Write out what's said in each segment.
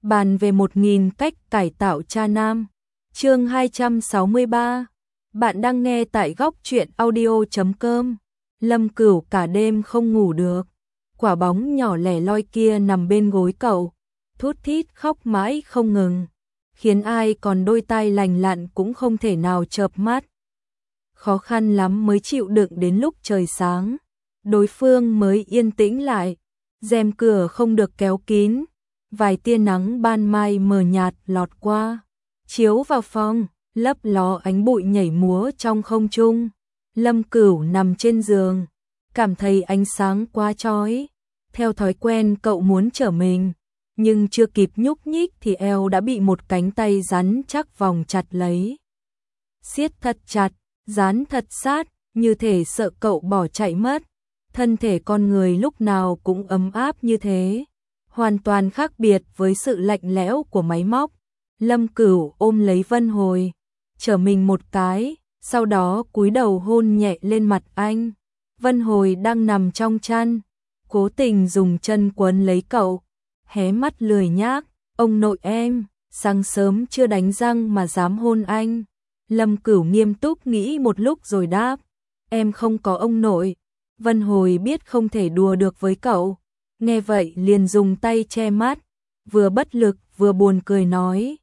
Bàn về 1000 cách cải tạo cha nam. Chương 263. Bạn đang nghe tại góc truyện audio.com. Lâm Cửu cả đêm không ngủ được. Quả bóng nhỏ lẻ loi kia nằm bên gối cậu, thút thít khóc mãi không ngừng, khiến ai còn đôi tai lành lặn cũng không thể nào chợp mắt. Khó khăn lắm mới chịu đựng đến lúc trời sáng, đối phương mới yên tĩnh lại. Rèm cửa không được kéo kín, vài tia nắng ban mai mờ nhạt lọt qua, chiếu vào phòng, lấp ló ánh bụi nhảy múa trong không trung. Lâm Cửu nằm trên giường, cảm thấy ánh sáng quá chói. Theo thói quen cậu muốn trở mình, nhưng chưa kịp nhúc nhích thì eo đã bị một cánh tay rắn chắc vòng chặt lấy. Siết thật chặt, dán thật sát, như thể sợ cậu bỏ chạy mất. Thân thể con người lúc nào cũng ấm áp như thế, hoàn toàn khác biệt với sự lạnh lẽo của máy móc. Lâm Cửu ôm lấy Vân Hồi, trở mình một cái, sau đó cúi đầu hôn nhẹ lên mặt anh. Vân Hồi đang nằm trong chăn, cố tình dùng chân quấn lấy cậu, hé mắt lười nhác. Ông nội em, sáng sớm chưa đánh răng mà dám hôn anh. Lâm Cửu nghiêm túc nghĩ một lúc rồi đáp, em không có ông nội. Vân Hồi biết không thể đùa được với cậu, nghe vậy liền dùng tay che mắt, vừa bất lực vừa buồn cười nói,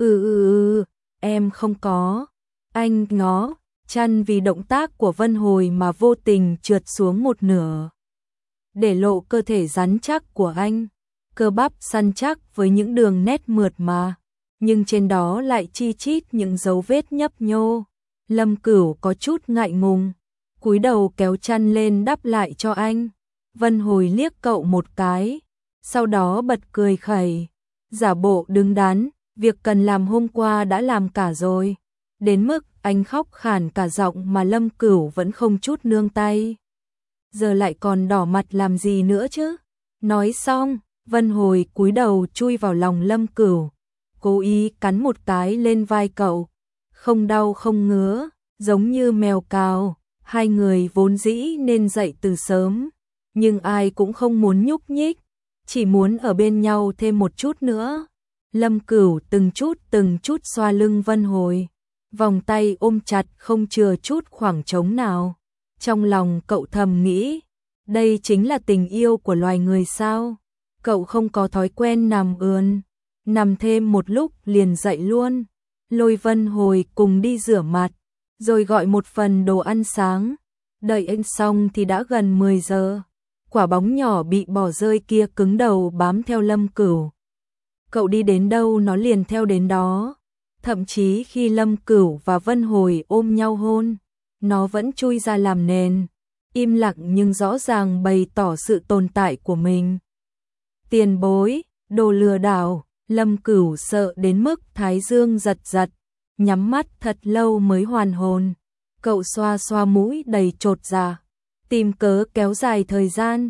em không có. Anh ngó chăn vì động tác của Vân Hồi mà vô tình trượt xuống một nửa, để lộ cơ thể rắn chắc của anh, cơ bắp săn chắc với những đường nét mượt mà, nhưng trên đó lại chi chít những dấu vết nhấp nhô. Lâm Cửu có chút ngại ngùng, cúi đầu kéo chăn lên đắp lại cho anh. Vân Hồi liếc cậu một cái, sau đó bật cười khẩy, giả bộ đứng đắn, việc cần làm hôm qua đã làm cả rồi. Đến mức anh khóc khản cả giọng mà Lâm Cửu vẫn không chút nương tay. Giờ lại còn đỏ mặt làm gì nữa chứ? Nói xong, Vân Hồi cúi đầu chui vào lòng Lâm Cửu, cố ý cắn một cái lên vai cậu, không đau không ngứa, giống như mèo cào. Hai người vốn dĩ nên dậy từ sớm, nhưng ai cũng không muốn nhúc nhích, chỉ muốn ở bên nhau thêm một chút nữa. Lâm Cửu từng chút xoa lưng Vân Hồi, vòng tay ôm chặt không chừa chút khoảng trống nào. Trong lòng cậu thầm nghĩ, đây chính là tình yêu của loài người sao? Cậu không có thói quen nằm ườn, nằm thêm một lúc liền dậy luôn, lôi Vân Hồi cùng đi rửa mặt, rồi gọi một phần đồ ăn sáng. Đợi anh xong thì đã gần 10 giờ. Quả bóng nhỏ bị bỏ rơi kia cứng đầu bám theo Lâm Cửu. Cậu đi đến đâu nó liền theo đến đó. Thậm chí khi Lâm Cửu và Vân Hồi ôm nhau hôn, nó vẫn chui ra làm nền, im lặng nhưng rõ ràng bày tỏ sự tồn tại của mình. Tiền bối, đồ lừa đảo. Lâm Cửu sợ đến mức thái dương giật giật, nhắm mắt thật lâu mới hoàn hồn. Cậu xoa xoa mũi đầy chột dạ, tìm cớ kéo dài thời gian.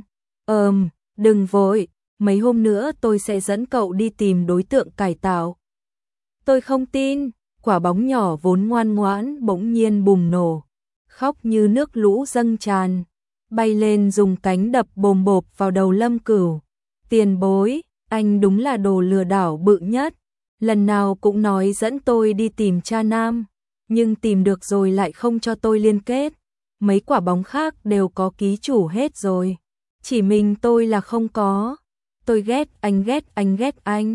Đừng vội, mấy hôm nữa tôi sẽ dẫn cậu đi tìm đối tượng cải tạo. Tôi không tin. Quả bóng nhỏ vốn ngoan ngoãn bỗng nhiên bùng nổ, khóc như nước lũ dâng tràn, bay lên dùng cánh đập bồm bộp vào đầu Lâm Cửu. Tiền bối, anh đúng là đồ lừa đảo bự nhất. Lần nào cũng nói dẫn tôi đi tìm cha nam, nhưng tìm được rồi lại không cho tôi liên kết. Mấy quả bóng khác đều có ký chủ hết rồi, chỉ mình tôi là không có. Tôi ghét anh.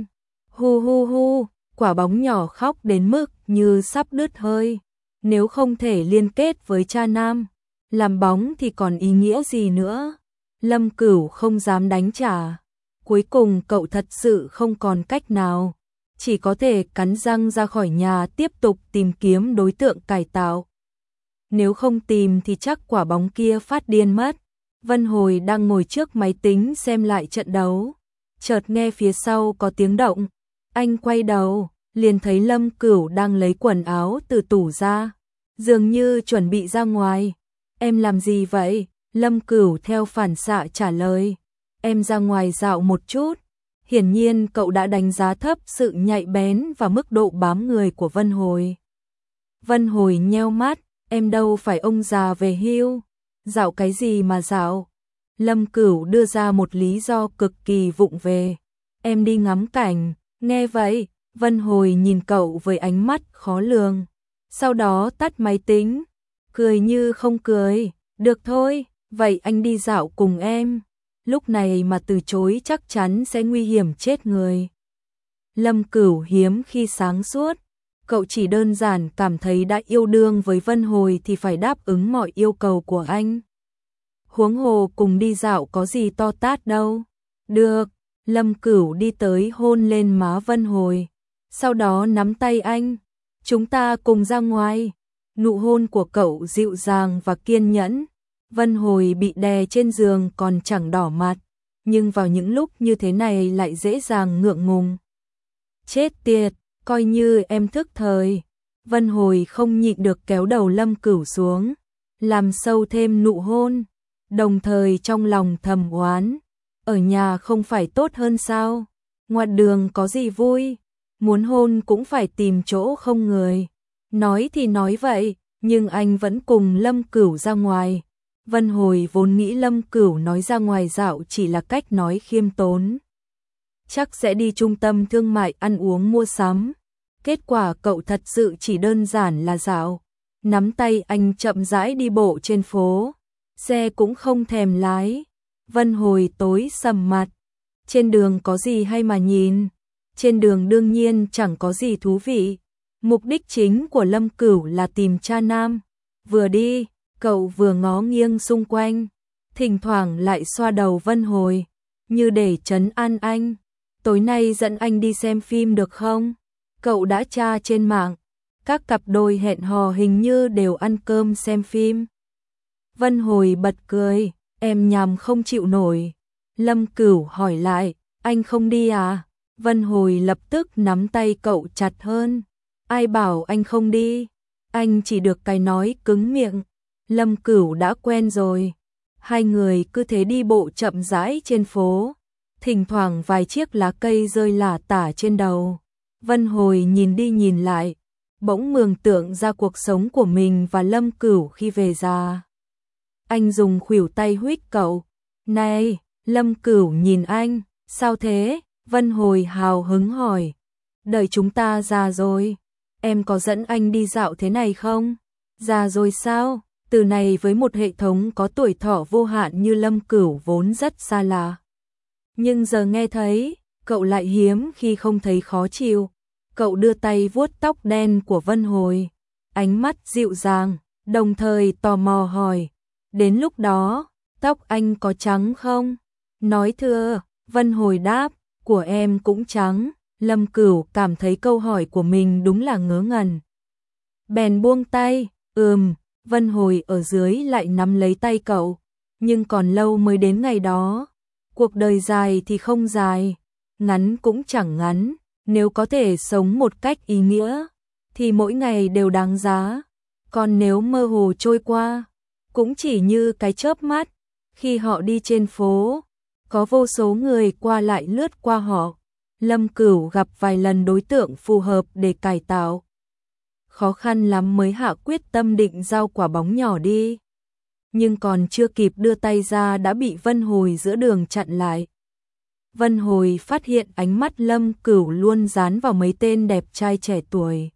Hu. Quả bóng nhỏ khóc đến mức như sắp đứt hơi. Nếu không thể liên kết với cha nam, làm bóng thì còn ý nghĩa gì nữa? Lâm Cửu không dám đánh trả. Cuối cùng cậu thật sự không còn cách nào, chỉ có thể cắn răng ra khỏi nhà tiếp tục tìm kiếm đối tượng cải tạo. Nếu không tìm thì chắc quả bóng kia phát điên mất. Vân Hồi đang ngồi trước máy tính xem lại trận đấu, chợt nghe phía sau có tiếng động. Anh quay đầu, liền thấy Lâm Cửu đang lấy quần áo từ tủ ra, dường như chuẩn bị ra ngoài. Em làm gì vậy? Lâm Cửu theo phản xạ trả lời, em ra ngoài dạo một chút. Hiển nhiên cậu đã đánh giá thấp sự nhạy bén và mức độ bám người của Vân Hồi. Vân Hồi nheo mắt, em đâu phải ông già về hưu, dạo cái gì mà dạo? Lâm Cửu đưa ra một lý do cực kỳ vụng về, em đi ngắm cảnh, Nghe vậy, Vân Hồi nhìn cậu với ánh mắt khó lường, sau đó tắt máy tính, cười như không cười, được thôi, vậy anh đi dạo cùng em, lúc này mà từ chối chắc chắn sẽ nguy hiểm chết người. Lâm Cửu hiếm khi sáng suốt, cậu chỉ đơn giản cảm thấy đã yêu đương với Vân Hồi thì phải đáp ứng mọi yêu cầu của anh. Huống hồ cùng đi dạo có gì to tát đâu. Được, Lâm Cửu đi tới hôn lên má Vân Hồi, sau đó nắm tay anh, chúng ta cùng ra ngoài. Nụ hôn của cậu dịu dàng và kiên nhẫn, Vân Hồi bị đè trên giường còn chẳng đỏ mặt, nhưng vào những lúc như thế này lại dễ dàng ngượng ngùng. Chết tiệt, coi như em thức thời. Vân Hồi không nhịn được kéo đầu Lâm Cửu xuống, làm sâu thêm nụ hôn, đồng thời trong lòng thầm oán, ở nhà không phải tốt hơn sao? Ngoài đường có gì vui, muốn hôn cũng phải tìm chỗ không người. Nói thì nói vậy, nhưng anh vẫn cùng Lâm Cửu ra ngoài. Vân Hồi vốn nghĩ Lâm Cửu nói ra ngoài dạo chỉ là cách nói khiêm tốn, chắc sẽ đi trung tâm thương mại ăn uống mua sắm. Kết quả cậu thật sự chỉ đơn giản là dạo, nắm tay anh chậm rãi đi bộ trên phố, xe cũng không thèm lái. Vân Hồi tối sầm mặt, trên đường có gì hay mà nhìn, trên đường đương nhiên chẳng có gì thú vị. Mục đích chính của Lâm Cửu là tìm cha nam. Vừa đi, cậu vừa ngó nghiêng xung quanh, thỉnh thoảng lại xoa đầu Vân Hồi, như để trấn an anh. Tối nay dẫn anh đi xem phim được không? Cậu đã tra trên mạng, các cặp đôi hẹn hò hình như đều ăn cơm xem phim. Vân Hồi bật cười, em nhàm không chịu nổi. Lâm Cửu hỏi lại, anh không đi à? Vân Hồi lập tức nắm tay cậu chặt hơn. Ai bảo anh không đi? Anh chỉ được cái nói cứng miệng. Lâm Cửu đã quen rồi. Hai người cứ thế đi bộ chậm rãi trên phố, thỉnh thoảng vài chiếc lá cây rơi lả tả trên đầu. Vân Hồi nhìn đi nhìn lại, bỗng mường tượng ra cuộc sống của mình và Lâm Cửu khi về già. Anh dùng khuỷu tay huých cậu. Này, Lâm Cửu nhìn anh, sao thế? Vân Hồi hào hứng hỏi. Đợi chúng ta già rồi, em có dẫn anh đi dạo thế này không? Già rồi sao? Từ này với một hệ thống có tuổi thọ vô hạn như Lâm Cửu vốn rất xa lạ. Nhưng giờ nghe thấy, cậu lại hiếm khi không thấy khó chịu. Cậu đưa tay vuốt tóc đen của Vân Hồi, ánh mắt dịu dàng, đồng thời tò mò hỏi, đến lúc đó, tóc anh có trắng không? Nói thưa, Vân Hồi đáp, của em cũng trắng. Lâm Cửu cảm thấy câu hỏi của mình đúng là ngớ ngẩn, bèn buông tay. Vân Hồi ở dưới lại nắm lấy tay cậu, nhưng còn lâu mới đến ngày đó. Cuộc đời dài thì không dài, ngắn cũng chẳng ngắn, nếu có thể sống một cách ý nghĩa, thì mỗi ngày đều đáng giá. Còn nếu mơ hồ trôi qua, cũng chỉ như cái chớp mắt. Khi họ đi trên phố, có vô số người qua lại lướt qua họ. Lâm Cửu gặp vài lần đối tượng phù hợp để cải tạo. Khó khăn lắm mới hạ quyết tâm định giao quả bóng nhỏ đi. Nhưng còn chưa kịp đưa tay ra đã bị Vân Hồi giữa đường chặn lại. Vân Hồi phát hiện ánh mắt Lâm Cửu luôn dán vào mấy tên đẹp trai trẻ tuổi.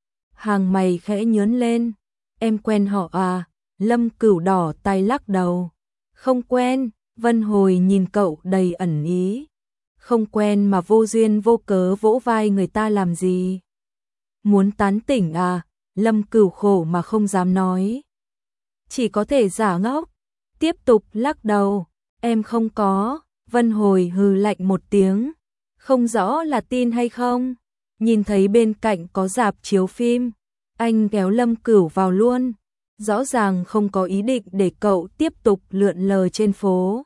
Hàng mày khẽ nhướng lên. Em quen họ à? Lâm Cửu đỏ tay lắc đầu. Không quen. Vân Hồi nhìn cậu đầy ẩn ý. Không quen mà vô duyên vô cớ vỗ vai người ta làm gì? Muốn tán tỉnh à? Lâm Cửu khổ mà không dám nói. Chỉ có thể giả ngốc. Tiếp tục lắc đầu. Em không có. Vân Hồi hừ lạnh một tiếng. Không rõ là tin hay không. Nhìn thấy bên cạnh có rạp chiếu phim, anh kéo Lâm Cửu vào luôn. Rõ ràng không có ý định để cậu tiếp tục lượn lờ trên phố,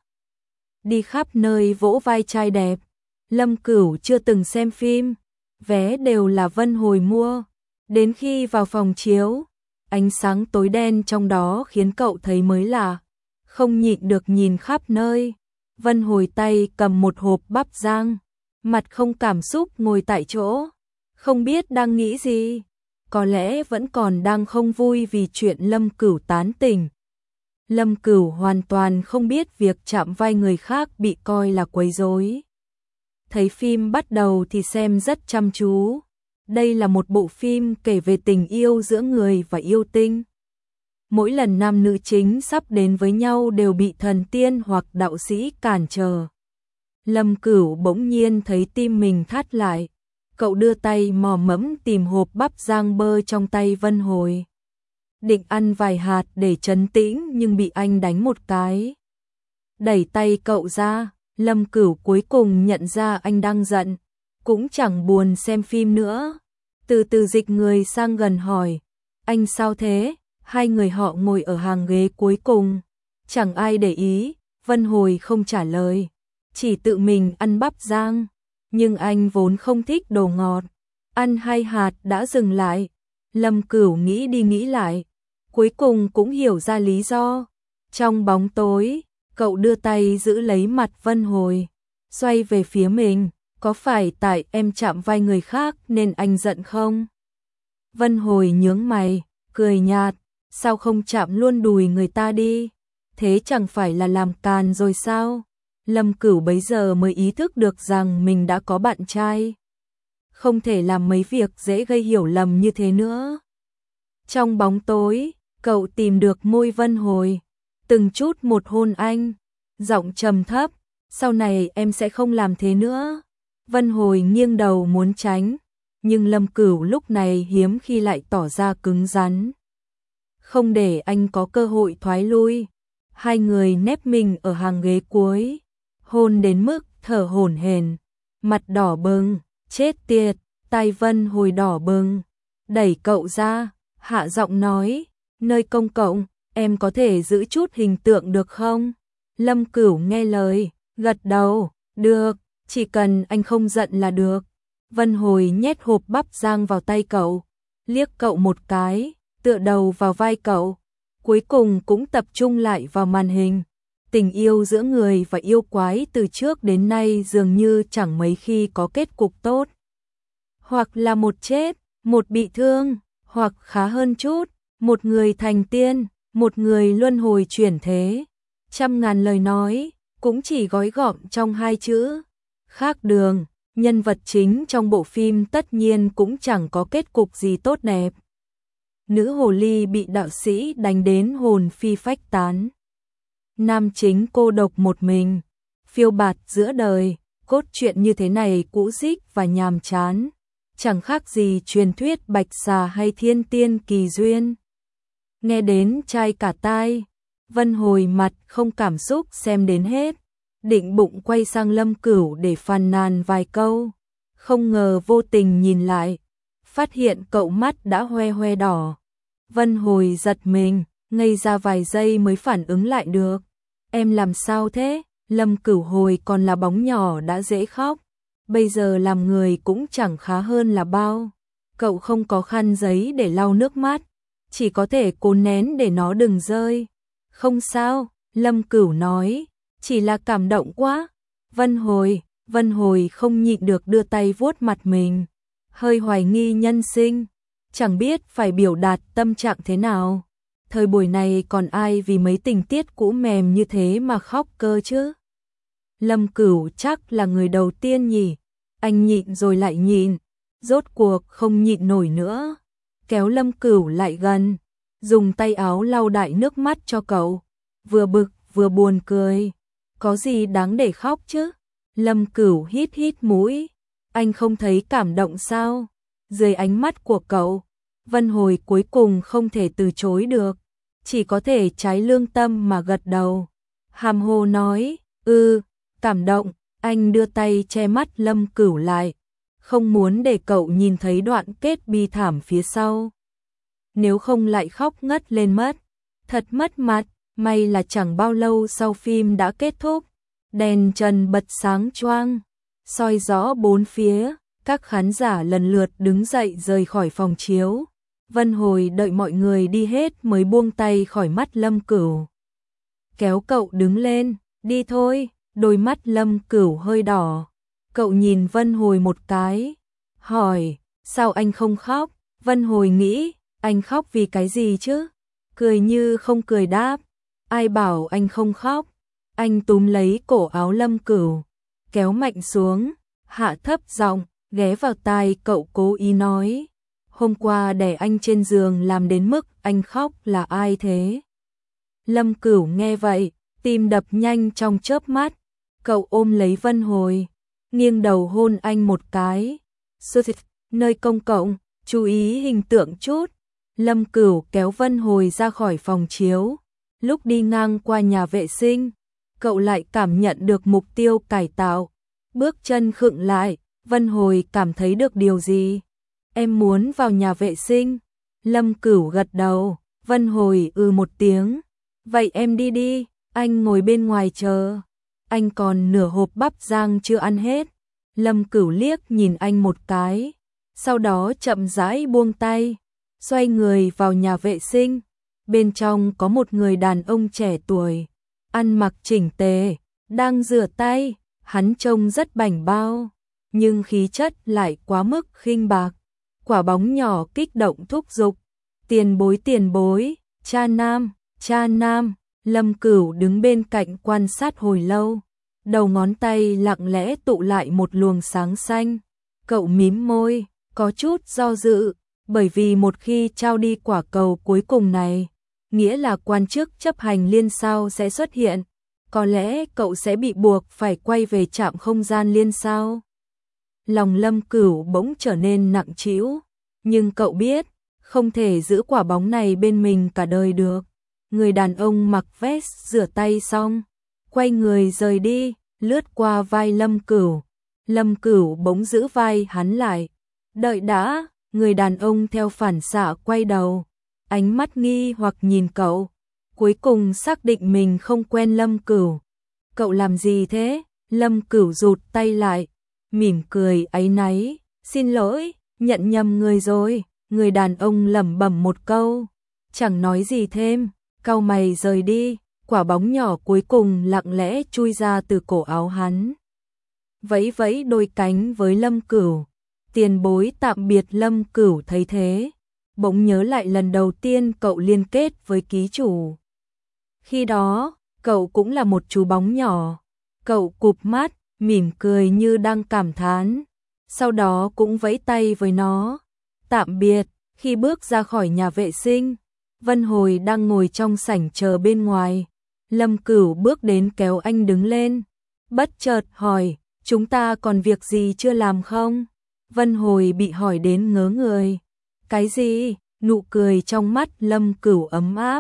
đi khắp nơi vỗ vai trai đẹp. Lâm Cửu chưa từng xem phim, vé đều là Vân Hồi mua. Đến khi vào phòng chiếu, ánh sáng tối đen trong đó khiến cậu thấy mới lạ, không nhịn được nhìn khắp nơi. Vân Hồi tay cầm một hộp bắp rang, mặt không cảm xúc ngồi tại chỗ, không biết đang nghĩ gì, có lẽ vẫn còn đang không vui vì chuyện Lâm Cửu tán tỉnh. Lâm Cửu hoàn toàn không biết việc chạm vai người khác bị coi là quấy rối. thấy phim bắt đầu thì xem rất chăm chú. Đây là một bộ phim kể về tình yêu giữa người và yêu tinh. Mỗi lần nam nữ chính sắp đến với nhau đều bị thần tiên hoặc đạo sĩ cản trở. Lâm Cửu bỗng nhiên thấy tim mình thắt lại. Cậu đưa tay mò mẫm tìm hộp bắp rang bơ trong tay Vân Hồi. Định ăn vài hạt để trấn tĩnh nhưng bị anh đánh một cái. Đẩy tay cậu ra, Lâm Cửu cuối cùng nhận ra anh đang giận. Cũng chẳng buồn xem phim nữa. Từ từ dịch người sang gần hỏi. Anh sao thế? Hai người họ ngồi ở hàng ghế cuối cùng. Chẳng ai để ý, Vân Hồi không trả lời. Chỉ tự mình ăn bắp rang. Nhưng anh vốn không thích đồ ngọt. Ăn 2 hạt đã dừng lại. Lâm Cửu nghĩ đi nghĩ lại. Cuối cùng cũng hiểu ra lý do. Trong bóng tối, cậu đưa tay giữ lấy mặt Vân Hồi. Xoay về phía mình. Có phải tại em chạm vai người khác nên anh giận không? Vân Hồi nhướng mày, cười nhạt. Sao không chạm luôn đùi người ta đi? Thế chẳng phải là làm càn rồi sao? Lâm Cửu bấy giờ mới ý thức được rằng mình đã có bạn trai. Không thể làm mấy việc dễ gây hiểu lầm như thế nữa. Trong bóng tối, cậu tìm được môi Vân Hồi. Từng chút một hôn anh. Giọng trầm thấp. Sau này em sẽ không làm thế nữa. Vân Hồi nghiêng đầu muốn tránh. Nhưng Lâm Cửu lúc này hiếm khi lại tỏ ra cứng rắn. Không để anh có cơ hội thoái lui. Hai người nép mình ở hàng ghế cuối. Hôn đến mức thở hổn hển, mặt đỏ bừng, chết tiệt, tai Vân Hồi đỏ bừng, đẩy cậu ra, hạ giọng nói, nơi công cộng, em có thể giữ chút hình tượng được không? Lâm Cửu nghe lời, gật đầu, được, chỉ cần anh không giận là được. Vân Hồi nhét hộp bắp rang vào tay cậu, liếc cậu một cái, tựa đầu vào vai cậu, cuối cùng cũng tập trung lại vào màn hình. Tình yêu giữa người và yêu quái từ trước đến nay dường như chẳng mấy khi có kết cục tốt. Hoặc là một chết, một bị thương, hoặc khá hơn chút, một người thành tiên, một người luân hồi chuyển thế. Trăm ngàn lời nói, cũng chỉ gói gọn trong 2 chữ. Khác đường, nhân vật chính trong bộ phim tất nhiên cũng chẳng có kết cục gì tốt đẹp. Nữ hồ ly bị đạo sĩ đánh đến hồn phi phách tán. Nam chính cô độc một mình, phiêu bạt giữa đời, cốt truyện như thế này cũ rích và nhàm chán, chẳng khác gì truyền thuyết Bạch Xà hay Thiên Tiên Kỳ Duyên. Nghe đến chai cả tai, Vân Hồi mặt không cảm xúc xem đến hết, định bụng quay sang Lâm Cửu để phàn nàn vài câu, không ngờ vô tình nhìn lại, phát hiện cậu mắt đã hoe hoe đỏ. Vân Hồi giật mình, ngây ra vài giây mới phản ứng lại được. Em làm sao thế? Lâm Cửu hồi còn là bóng nhỏ đã dễ khóc. Bây giờ làm người cũng chẳng khá hơn là bao. Cậu không có khăn giấy để lau nước mắt. Chỉ có thể cố nén để nó đừng rơi. Không sao, Lâm Cửu nói. Chỉ là cảm động quá. Vân Hồi không nhịn được đưa tay vuốt mặt mình. Hơi hoài nghi nhân sinh. Chẳng biết phải biểu đạt tâm trạng thế nào. Thời buổi này còn ai vì mấy tình tiết cũ mềm như thế mà khóc cơ chứ? Lâm Cửu chắc là người đầu tiên nhỉ? Anh nhịn rồi lại nhịn, rốt cuộc không nhịn nổi nữa. Kéo Lâm Cửu lại gần, dùng tay áo lau đại nước mắt cho cậu. Vừa bực vừa buồn cười. Có gì đáng để khóc chứ? Lâm Cửu hít hít mũi. Anh không thấy cảm động sao? Dưới ánh mắt của cậu, Vân Hồi cuối cùng không thể từ chối được, chỉ có thể trái lương tâm mà gật đầu. Hàm hồ nói, cảm động. Anh đưa tay che mắt Lâm Cửu lại, không muốn để cậu nhìn thấy đoạn kết bi thảm phía sau. Nếu không lại khóc ngất lên mất. Thật mất mặt, may là chẳng bao lâu sau phim đã kết thúc. Đèn trần bật sáng choang, soi rõ bốn phía, các khán giả lần lượt đứng dậy rời khỏi phòng chiếu. Vân Hồi đợi mọi người đi hết mới buông tay khỏi mắt Lâm Cửu. Kéo cậu đứng lên, đi thôi, đôi mắt Lâm Cửu hơi đỏ. Cậu nhìn Vân Hồi một cái, hỏi, sao anh không khóc? Vân Hồi nghĩ, anh khóc vì cái gì chứ? Cười như không cười đáp, ai bảo anh không khóc? Anh túm lấy cổ áo Lâm Cửu, kéo mạnh xuống, hạ thấp giọng, ghé vào tai cậu cố ý nói. Hôm qua để anh trên giường làm đến mức anh khóc là ai thế? Lâm Cửu nghe vậy, tim đập nhanh trong chớp mắt. Cậu ôm lấy Vân Hồi, nghiêng đầu hôn anh một cái. Nơi công cộng, chú ý hình tượng chút. Lâm Cửu kéo Vân Hồi ra khỏi phòng chiếu. Lúc đi ngang qua nhà vệ sinh, cậu lại cảm nhận được mục tiêu cải tạo. Bước chân khựng lại, Vân Hồi cảm thấy được điều gì? Em muốn vào nhà vệ sinh. Lâm Cửu gật đầu, Vân Hồi một tiếng. Vậy em đi đi, anh ngồi bên ngoài chờ. Anh còn nửa hộp bắp rang chưa ăn hết. Lâm Cửu liếc nhìn anh một cái, sau đó chậm rãi buông tay, xoay người vào nhà vệ sinh. Bên trong có một người đàn ông trẻ tuổi, ăn mặc chỉnh tề, đang rửa tay. Hắn trông rất bảnh bao, nhưng khí chất lại quá mức khinh bạc. Quả bóng nhỏ kích động thúc giục. Tiền bối, cha nam. Lâm Cửu đứng bên cạnh quan sát hồi lâu. Đầu ngón tay lặng lẽ tụ lại một luồng sáng xanh. Cậu mím môi, có chút do dự, bởi vì một khi trao đi quả cầu cuối cùng này, nghĩa là quan chức chấp hành liên sao sẽ xuất hiện. Có lẽ cậu sẽ bị buộc phải quay về trạm không gian liên sao. Lòng Lâm Cửu bỗng trở nên nặng trĩu, nhưng cậu biết, không thể giữ quả bóng này bên mình cả đời được. Người đàn ông mặc vest rửa tay xong, quay người rời đi, lướt qua vai Lâm Cửu. Lâm Cửu bỗng giữ vai hắn lại. Đợi đã, người đàn ông theo phản xạ quay đầu, ánh mắt nghi hoặc nhìn cậu. Cuối cùng xác định mình không quen Lâm Cửu. Cậu làm gì thế? Lâm Cửu rụt tay lại, mỉm cười áy náy. Xin lỗi, nhận nhầm người rồi. Người đàn ông lẩm bẩm một câu, chẳng nói gì thêm, cau mày rời đi. Quả bóng nhỏ cuối cùng lặng lẽ chui ra từ cổ áo hắn, vẫy vẫy đôi cánh với Lâm Cửu. Tiền bối tạm biệt. Lâm Cửu thấy thế, bỗng nhớ lại lần đầu tiên cậu liên kết với ký chủ. Khi đó, cậu cũng là một chú bóng nhỏ. Cậu cụp mắt, mỉm cười như đang cảm thán, sau đó cũng vẫy tay với nó. Tạm biệt. Khi bước ra khỏi nhà vệ sinh, Vân Hồi đang ngồi trong sảnh chờ bên ngoài. Lâm Cửu bước đến kéo anh đứng lên, bất chợt hỏi, chúng ta còn việc gì chưa làm không? Vân Hồi bị hỏi đến ngớ người. Cái gì? Nụ cười trong mắt Lâm Cửu ấm áp.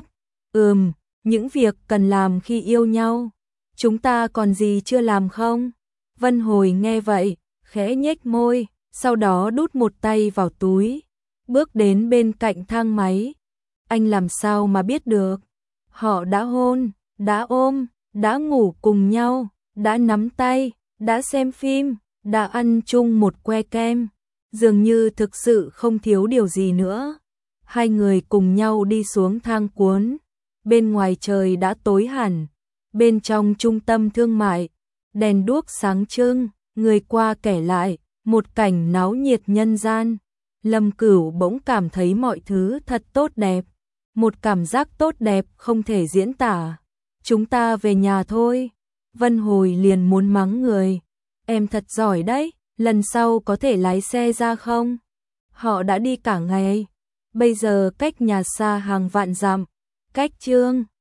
Những việc cần làm khi yêu nhau. Chúng ta còn gì chưa làm không? Vân Hồi nghe vậy, khẽ nhếch môi, sau đó đút một tay vào túi, bước đến bên cạnh thang máy. Anh làm sao mà biết được? Họ đã hôn, đã ôm, đã ngủ cùng nhau, đã nắm tay, đã xem phim, đã ăn chung một que kem. Dường như thực sự không thiếu điều gì nữa. Hai người cùng nhau đi xuống thang cuốn. Bên ngoài trời đã tối hẳn. Bên trong trung tâm thương mại, đèn đuốc sáng trưng, người qua kẻ lại, một cảnh náo nhiệt nhân gian. Lâm Cửu bỗng cảm thấy mọi thứ thật tốt đẹp. Một cảm giác tốt đẹp không thể diễn tả. Chúng ta về nhà thôi. Vân Hồi liền muốn mắng người. Em thật giỏi đấy, lần sau có thể lái xe ra không? Họ đã đi cả ngày. Bây giờ cách nhà xa hàng vạn dặm. Cách Chương